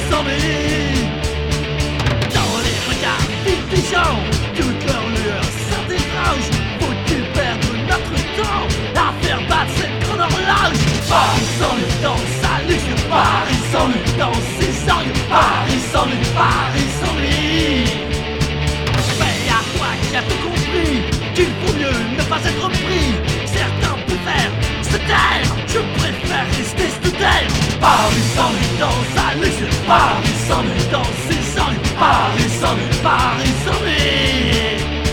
s'ennuie. Dans les regards vifs des gens, toute leur lueur s'interroge. Faut-il perdre notre temps à faire battre cette grande horloge? Paris s'ennuie dans sa luxure, Paris s'ennuie dans ses orgues, Paris s'ennuie, Paris s'ennuie. Mais à toi qui as tout compris qu'il vaut mieux ne pas être pris, certains préfèrent se taire, je préfère rester student. Paris s'ennuie dans sa luxure, Paris s'ennuie dans ses orgues, Paris s'ennuie, Paris s'ennuie.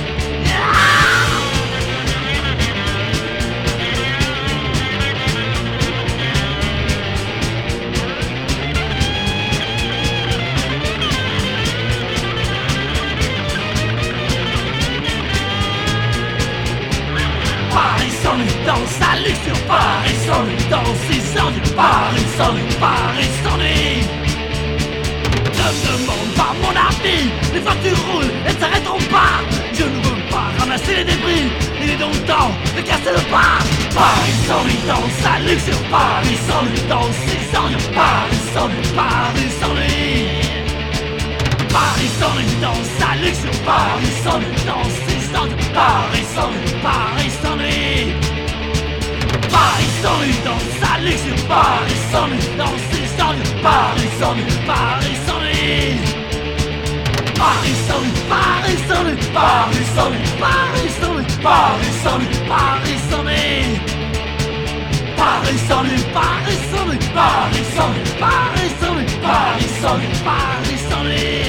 Paris s'ennuie dans sa luxure, Paris s'ennuie dans ses orgues, Paris s'ennuie, Paris s'ennuie. Ne me demande pas mon avis, les voitures roulent et ne s'arrêteront pas. Je ne veux pas ramasser les débris, il est donc temps de casser le pas. Paris s'ennuie dans sa luxure, Paris s'ennuie dans ses orgues, Paris s'ennuie, Paris s'ennuie. Paris s'ennuie dans sa luxure, Paris s'ennuie dans ses orgues, Paris s'ennuie, Paris s'ennuie. Paris s'ennuie dans sa luxure, Paris s'ennuie dans ses orgues, Paris s'ennuie, Paris s'ennuie. Paris s'ennuie, Paris s'ennuie, Paris s'ennuie, Paris s'ennuie, Paris s'ennuie, Paris s'ennuie. Paris s'ennuie, Paris s'ennuie, Paris s'ennuie, Paris s'ennuie, Paris s'ennuie, Paris s'ennuie.